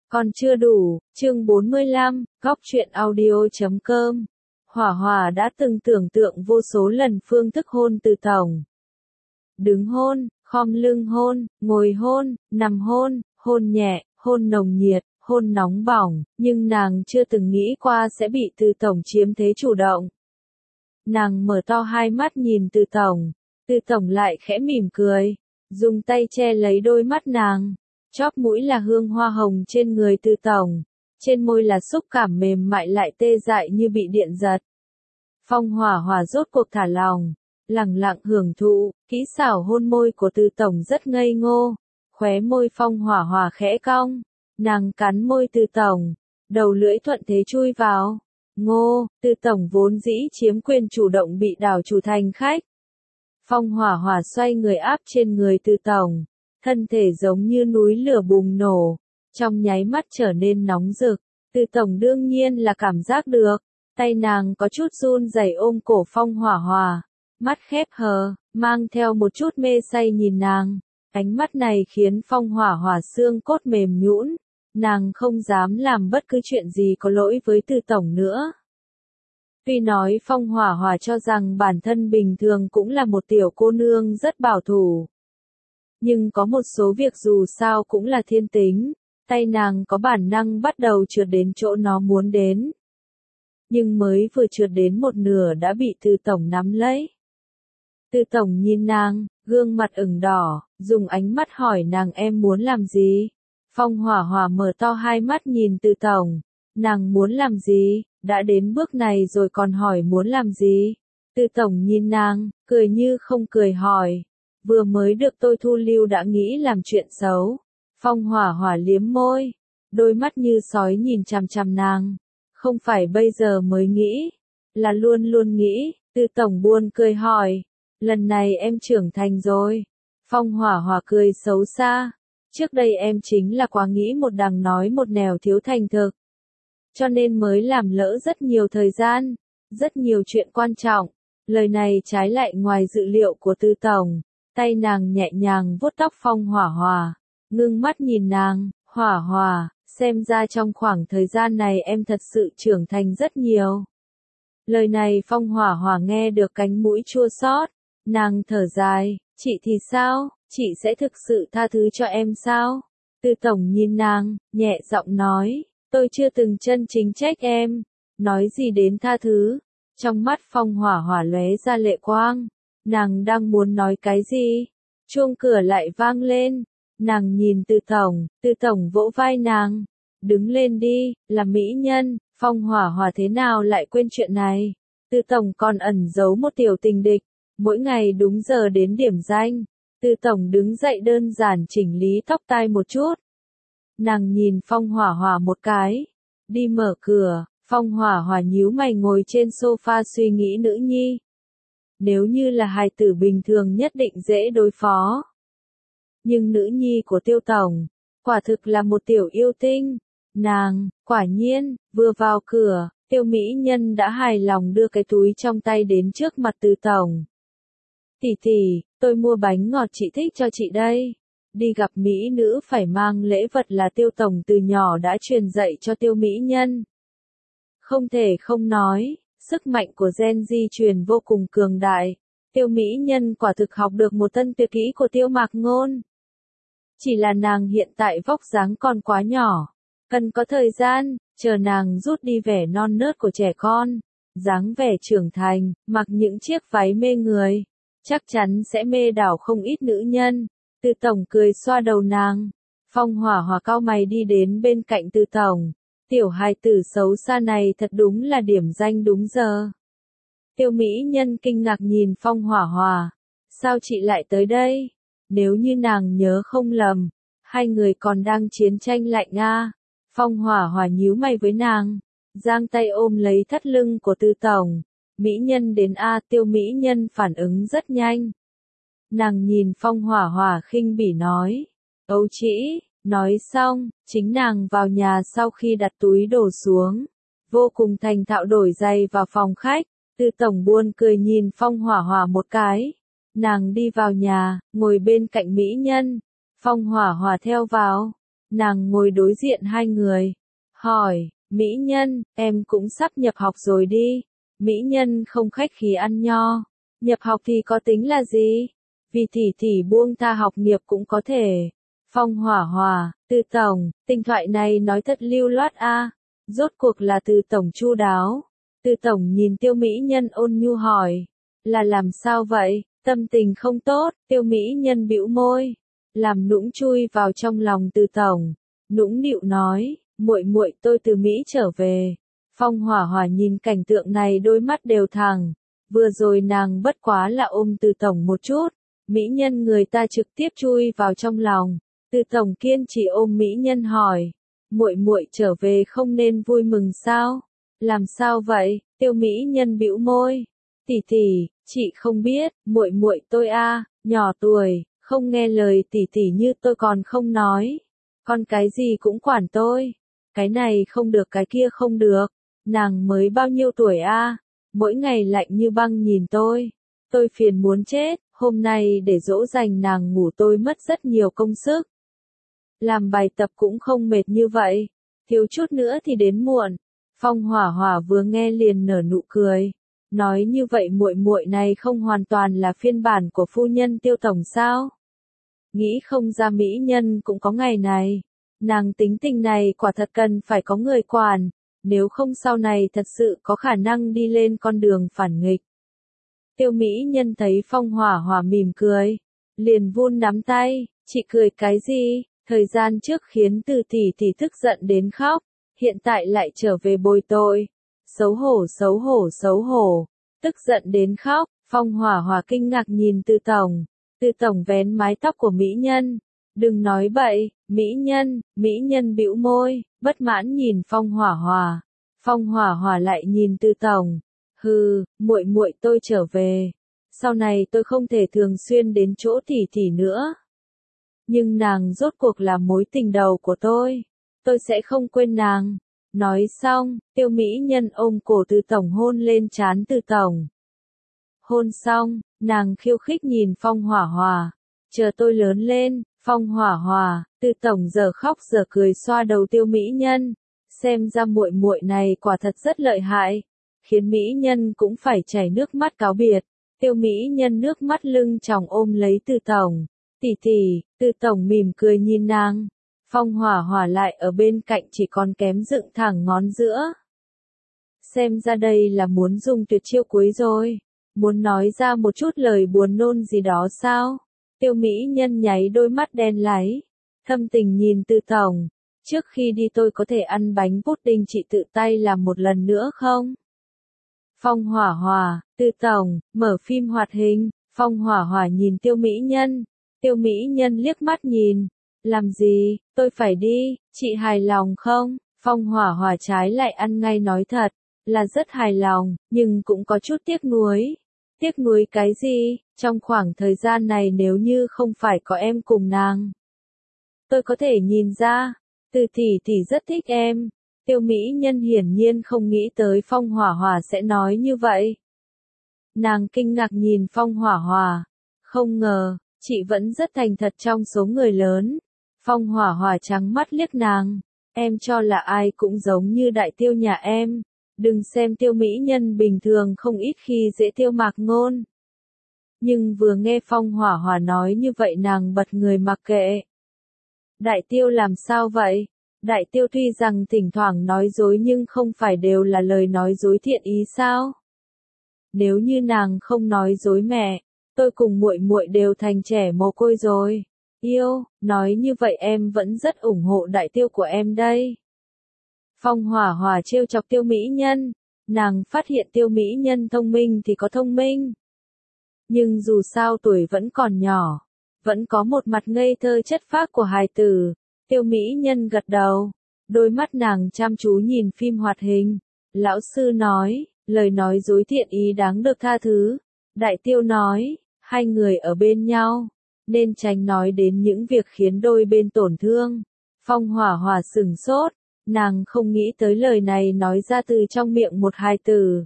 Còn chưa đủ, chương 45, góc truyện audio.com. Hỏa Hỏa đã từng tưởng tượng vô số lần phương thức hôn Từ Tổng. Đứng hôn, khom lưng hôn, ngồi hôn, nằm hôn, hôn nhẹ, hôn nồng nhiệt, hôn nóng bỏng, nhưng nàng chưa từng nghĩ qua sẽ bị Từ Tổng chiếm thế chủ động. Nàng mở to hai mắt nhìn Từ Tổng lại khẽ mỉm cười, dùng tay che lấy đôi mắt nàng. Chóp mũi là hương hoa hồng trên người Từ Tổng, trên môi là xúc cảm mềm mại lại tê dại như bị điện giật. Phong Hỏa Hỏa rốt cuộc thả lòng, lẳng lặng hưởng thụ, kỹ xảo hôn môi của Từ Tổng rất ngây ngô, khóe môi Phong Hỏa Hỏa khẽ cong, nàng cắn môi Từ Tổng, đầu lưỡi thuận thế chui vào. Ngô, Từ Tổng vốn dĩ chiếm quyền chủ động bị đảo chủ thành khách. Phong Hỏa Hỏa xoay người áp trên người Từ Tổng. Thân thể giống như núi lửa bùng nổ, trong nháy mắt trở nên nóng rực. Từ Tổng đương nhiên là cảm giác được, tay nàng có chút run rẩy ôm cổ Phong Hỏa Hỏa, mắt khép hờ, mang theo một chút mê say nhìn nàng. Ánh mắt này khiến Phong Hỏa Hỏa xương cốt mềm nhũn, nàng không dám làm bất cứ chuyện gì có lỗi với Từ Tổng nữa. Tuy nói Phong Hỏa Hỏa cho rằng bản thân bình thường cũng là một tiểu cô nương rất bảo thủ. Nhưng có một số việc dù sao cũng là thiên tính, tay nàng có bản năng bắt đầu trượt đến chỗ nó muốn đến. Nhưng mới vừa trượt đến một nửa đã bị Từ Tổng nắm lấy. Từ Tổng nhìn nàng, gương mặt ửng đỏ, dùng ánh mắt hỏi nàng em muốn làm gì? Phong Hỏa Hỏa mở to hai mắt nhìn Từ Tổng, nàng muốn làm gì? Đã đến bước này rồi còn hỏi muốn làm gì? Từ Tổng nhìn nàng, cười như không cười hỏi. Vừa mới được tôi thu lưu đã nghĩ làm chuyện xấu. Phong Hỏa Hỏa liếm môi, đôi mắt như sói nhìn chằm chằm nàng. Không phải bây giờ mới nghĩ, là luôn luôn nghĩ. Từ Tổng buồn cười hỏi, lần này em trưởng thành rồi. Phong Hỏa Hỏa cười xấu xa, trước đây em chính là quá nghĩ một đằng nói một nẻo thiếu thành thực. Cho nên mới làm lỡ rất nhiều thời gian, rất nhiều chuyện quan trọng. Lời này trái lại ngoài dự liệu của Từ Tổng. Tay nàng nhẹ nhàng vuốt tóc Phong Hỏa Hỏa, ngưng mắt nhìn nàng, Hỏa Hỏa, xem ra trong khoảng thời gian này em thật sự trưởng thành rất nhiều. Lời này Phong Hỏa Hỏa nghe được cánh mũi chua xót, nàng thở dài, chị thì sao, chị sẽ thực sự tha thứ cho em sao? Từ Tổng nhìn nàng, nhẹ giọng nói, tôi chưa từng chân chính trách em, nói gì đến tha thứ. Trong mắt Phong Hỏa Hỏa lóe ra lệ quang. Nàng đang muốn nói cái gì? Chuông cửa lại vang lên. Nàng nhìn Từ Tổng vỗ vai nàng. Đứng lên đi, là mỹ nhân. Phong Hỏa Hỏa thế nào lại quên chuyện này? Từ Tổng còn ẩn giấu một tiểu tình địch. Mỗi ngày đúng giờ đến điểm danh. Từ Tổng đứng dậy đơn giản chỉnh lý tóc tai một chút. Nàng nhìn Phong Hỏa Hỏa một cái. Đi mở cửa, Phong Hỏa Hỏa nhíu mày ngồi trên sofa suy nghĩ nữ nhi. Nếu như là hài tử bình thường nhất định dễ đối phó. Nhưng nữ nhi của Tiêu Tổng, quả thực là một tiểu yêu tinh. Nàng, quả nhiên, vừa vào cửa, Tiêu mỹ nhân đã hài lòng đưa cái túi trong tay đến trước mặt Từ Tổng. Tỷ tỷ, tôi mua bánh ngọt chị thích cho chị đây. Đi gặp mỹ nữ phải mang lễ vật là Tiêu Tổng từ nhỏ đã truyền dạy cho Tiêu mỹ nhân. Không thể không nói. Sức mạnh của gen di truyền vô cùng cường đại. Tiêu mỹ nhân quả thực học được một tân tuyệt kỹ của Tiêu Mạc Ngôn. Chỉ là nàng hiện tại vóc dáng còn quá nhỏ. Cần có thời gian, chờ nàng rút đi vẻ non nớt của trẻ con. Dáng vẻ trưởng thành, mặc những chiếc váy mê người. Chắc chắn sẽ mê đảo không ít nữ nhân. Từ Tổng cười xoa đầu nàng. Phong Hỏa Hỏa cau mày đi đến bên cạnh Từ Tổng. Tiểu hài tử xấu xa này thật đúng là điểm danh đúng giờ. Tiêu mỹ nhân kinh ngạc nhìn Phong Hỏa Hỏa. Sao chị lại tới đây? Nếu như nàng nhớ không lầm, hai người còn đang chiến tranh lạnh a. Phong Hỏa Hỏa nhíu mày với nàng, giang tay ôm lấy thắt lưng của Từ Tổng. Mỹ nhân đến a. Tiêu mỹ nhân phản ứng rất nhanh. Nàng nhìn Phong Hỏa Hỏa khinh bỉ nói, ấu trĩ. Nói xong, chính nàng vào nhà sau khi đặt túi đồ xuống. Vô cùng thành thạo đổi giày vào phòng khách. Từ Tổng buồn cười nhìn Phong Hỏa Hỏa một cái. Nàng đi vào nhà, ngồi bên cạnh mỹ nhân. Phong Hỏa Hỏa theo vào. Nàng ngồi đối diện hai người. Hỏi, mỹ nhân, em cũng sắp nhập học rồi đi. Mỹ nhân không khách khí ăn nho. Nhập học thì có tính là gì? Vì tỷ buông tha học nghiệp cũng có thể. Phong Hỏa Hòa, Từ tổng, tình thoại này nói thật lưu loát a. Rốt cuộc là Từ tổng chu đáo. Từ tổng nhìn Tiêu mỹ nhân ôn nhu hỏi. Là làm sao vậy? Tâm tình không tốt, Tiêu mỹ nhân bĩu môi. Làm nũng chui vào trong lòng Từ tổng. Nũng nịu nói, muội muội tôi từ Mỹ trở về. Phong Hỏa Hòa nhìn cảnh tượng này đôi mắt đều thẳng. Vừa rồi nàng bất quá là ôm Từ tổng một chút. Mỹ nhân người ta trực tiếp chui vào trong lòng. Từ tổng kiên trì ôm mỹ nhân hỏi, muội muội trở về không nên vui mừng sao? Làm sao vậy? Tiêu mỹ nhân bĩu môi. Tỷ, chị không biết, muội muội tôi nhỏ tuổi, không nghe lời tỷ như tôi còn không nói. Con cái gì cũng quản tôi. Cái này không được cái kia không được. Nàng mới bao nhiêu tuổi mỗi ngày lạnh như băng nhìn tôi. Tôi phiền muốn chết, hôm nay để dỗ dành nàng ngủ tôi mất rất nhiều công sức. Làm bài tập cũng không mệt như vậy, thiếu chút nữa thì đến muộn. Phong Hỏa Hỏa vừa nghe liền nở nụ cười, nói như vậy muội muội này không hoàn toàn là phiên bản của phu nhân Tiêu tổng sao? Nghĩ không ra mỹ nhân cũng có ngày này. Nàng tính tình này quả thật cần phải có người quản, nếu không sau này thật sự có khả năng đi lên con đường phản nghịch. Tiêu mỹ nhân thấy Phong Hỏa Hỏa mỉm cười, liền vun nắm tay, chị cười cái gì? Thời gian trước khiến Từ tỷ tức giận đến khóc, hiện tại lại trở về bồi tội. Xấu hổ, tức giận đến khóc. Phong Hỏa Hỏa kinh ngạc nhìn Từ tổng vén mái tóc của mỹ nhân. Đừng nói bậy, mỹ nhân bĩu môi, bất mãn nhìn Phong Hỏa Hỏa. Phong Hỏa Hỏa lại nhìn Từ tổng. Hừ, muội muội tôi trở về. Sau này tôi không thể thường xuyên đến chỗ tỷ nữa. Nhưng nàng rốt cuộc là mối tình đầu của tôi sẽ không quên nàng. Nói xong, Tiêu mỹ nhân ôm cổ Từ tổng hôn lên trán Từ tổng. Hôn xong, nàng khiêu khích nhìn Phong Hỏa Hỏa. Chờ tôi lớn lên, Phong Hỏa Hỏa. Từ tổng giờ khóc giờ cười xoa đầu Tiêu mỹ nhân. Xem ra muội muội này quả thật rất lợi hại, khiến mỹ nhân cũng phải chảy nước mắt cáo biệt. Tiêu mỹ nhân nước mắt lưng tròng ôm lấy Từ tổng. Tỷ, Từ tổng mỉm cười nhìn nàng. Phong Hỏa Hỏa lại ở bên cạnh chỉ còn kém dựng thẳng ngón giữa. Xem ra đây là muốn dùng tuyệt chiêu cuối rồi. Muốn nói ra một chút lời buồn nôn gì đó sao? Tiêu mỹ nhân nháy đôi mắt đen láy. Thâm tình nhìn Từ tổng. Trước khi đi tôi có thể ăn bánh pudding chị tự tay làm một lần nữa không? Phong Hỏa Hỏa, Từ tổng, mở phim hoạt hình. Phong Hỏa Hỏa nhìn Tiêu mỹ nhân. Tiêu mỹ nhân liếc mắt nhìn. Làm gì, tôi phải đi, chị hài lòng không? Phong Hỏa Hỏa trái lại ăn ngay nói thật, là rất hài lòng, nhưng cũng có chút tiếc nuối. Tiếc nuối cái gì? Trong khoảng thời gian này nếu như không phải có em cùng nàng. Tôi có thể nhìn ra, Từ tỷ rất thích em. Tiêu mỹ nhân hiển nhiên không nghĩ tới Phong Hỏa Hỏa sẽ nói như vậy. Nàng kinh ngạc nhìn Phong Hỏa Hỏa. Không ngờ, chị vẫn rất thành thật trong số người lớn. Phong Hỏa Hỏa trắng mắt liếc nàng. Em cho là ai cũng giống như đại tiêu nhà em. Đừng xem Tiêu mỹ nhân bình thường không ít khi dễ Tiêu Mạc Ngôn. Nhưng vừa nghe Phong Hỏa Hỏa nói như vậy nàng bật người mặc kệ. Đại tiêu làm sao vậy? Đại tiêu tuy rằng thỉnh thoảng nói dối nhưng không phải đều là lời nói dối thiện ý sao? Nếu như nàng không nói dối mẹ, tôi cùng muội muội đều thành trẻ mồ côi rồi. Yêu, nói như vậy em vẫn rất ủng hộ đại tiêu của em đây. Phong Hỏa Hỏa trêu chọc Tiêu mỹ nhân. Nàng phát hiện Tiêu mỹ nhân thông minh thì có thông minh. Nhưng dù sao tuổi vẫn còn nhỏ. Vẫn có một mặt ngây thơ chất phác của hài tử. Tiêu mỹ nhân gật đầu. Đôi mắt nàng chăm chú nhìn phim hoạt hình. Lão sư nói, lời nói dối thiện ý đáng được tha thứ. Đại tiêu nói, hai người ở bên nhau, nên tránh nói đến những việc khiến đôi bên tổn thương. Phong Hỏa Hỏa sửng sốt, nàng không nghĩ tới lời này nói ra từ trong miệng một hài tử.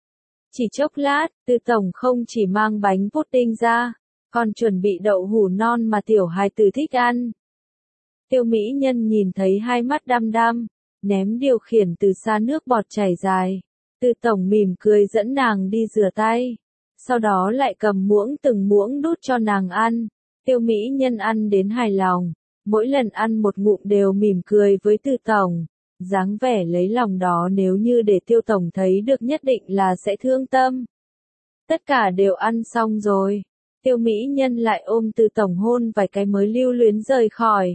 Chỉ chốc lát, Từ tổng không chỉ mang bánh pudding ra, còn chuẩn bị đậu hũ non mà tiểu hài tử thích ăn. Tiêu mỹ nhân nhìn thấy hai mắt đăm đăm, ném điều khiển từ xa nước bọt chảy dài. Từ tổng mỉm cười dẫn nàng đi rửa tay. Sau đó lại cầm muỗng từng muỗng đút cho nàng ăn. Tiêu mỹ nhân ăn đến hài lòng. Mỗi lần ăn một ngụm đều mỉm cười với Từ tổng. Dáng vẻ lấy lòng đó nếu như để Tiêu tổng thấy được nhất định là sẽ thương tâm. Tất cả đều ăn xong rồi. Tiêu mỹ nhân lại ôm Từ tổng hôn vài cái mới lưu luyến rời khỏi.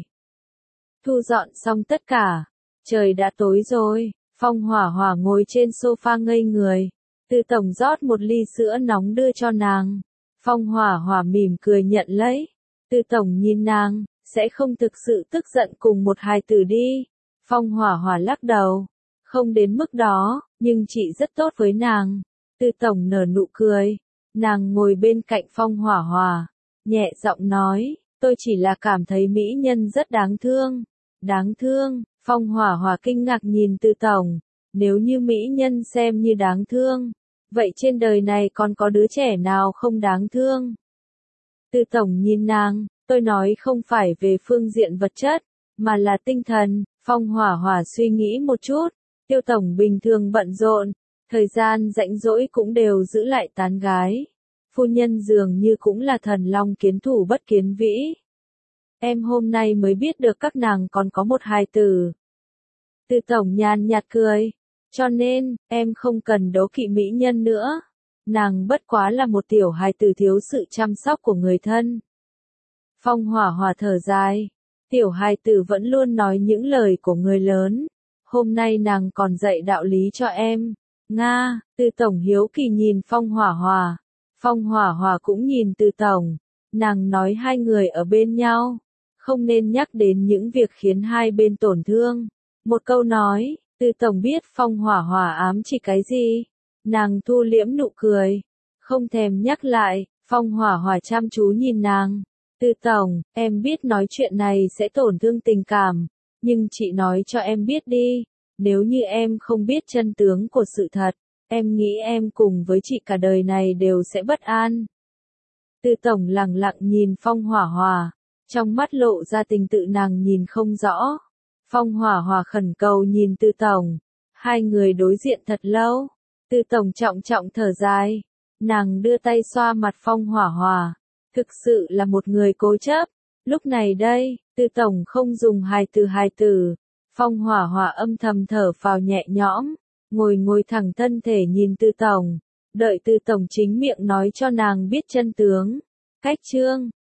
Thu dọn xong tất cả. Trời đã tối rồi. Phong Hỏa Hỏa ngồi trên sofa ngây người. Từ tổng rót một ly sữa nóng đưa cho nàng. Phong Hỏa Hỏa mỉm cười nhận lấy. Từ tổng nhìn nàng, sẽ không thực sự tức giận cùng một hài tử đi. Phong Hỏa Hỏa lắc đầu. Không đến mức đó, nhưng chị rất tốt với nàng. Từ tổng nở nụ cười. Nàng ngồi bên cạnh Phong Hỏa Hỏa. Nhẹ giọng nói, tôi chỉ là cảm thấy mỹ nhân rất đáng thương. Đáng thương, Phong Hỏa Hỏa kinh ngạc nhìn Từ tổng. Nếu như mỹ nhân xem như đáng thương, vậy trên đời này còn có đứa trẻ nào không đáng thương? Từ tổng nhìn nàng, tôi nói không phải về phương diện vật chất, mà là tinh thần. Phong Hỏa Hỏa suy nghĩ một chút, Tiêu tổng bình thường bận rộn, thời gian rảnh rỗi cũng đều giữ lại tán gái. Phu nhân dường như cũng là thần long kiến thủ bất kiến vĩ. Em hôm nay mới biết được các nàng còn có một hài tử. Từ tổng nhàn nhạt cười. Cho nên, em không cần đố kỵ mỹ nhân nữa. Nàng bất quá là một tiểu hài tử thiếu sự chăm sóc của người thân. Phong Hỏa Hỏa thở dài. Tiểu hài tử vẫn luôn nói những lời của người lớn. Hôm nay nàng còn dạy đạo lý cho em. Nga, Từ tổng hiếu kỳ nhìn Phong Hỏa Hỏa. Phong Hỏa Hỏa cũng nhìn Từ tổng. Nàng nói hai người ở bên nhau. Không nên nhắc đến những việc khiến hai bên tổn thương. Một câu nói. Từ tổng biết Phong Hỏa Hỏa ám chỉ cái gì. Nàng thu liễm nụ cười. Không thèm nhắc lại. Phong Hỏa Hỏa chăm chú nhìn nàng. Từ tổng, em biết nói chuyện này sẽ tổn thương tình cảm. Nhưng chị nói cho em biết đi. Nếu như em không biết chân tướng của sự thật, em nghĩ em cùng với chị cả đời này đều sẽ bất an. Từ tổng lặng lặng nhìn Phong Hỏa Hỏa. Trong mắt lộ ra tình tự nàng nhìn không rõ. Phong Hỏa Hỏa khẩn cầu nhìn Từ tổng. Hai người đối diện thật lâu. Từ tổng trọng trọng thở dài. Nàng đưa tay xoa mặt Phong Hỏa Hỏa. Thực sự là một người cố chấp. Lúc này đây, Từ tổng không dùng hài tử. Phong Hỏa Hỏa âm thầm thở phào nhẹ nhõm. Ngồi thẳng thân thể nhìn Từ tổng. Đợi Từ tổng chính miệng nói cho nàng biết chân tướng. Cách chương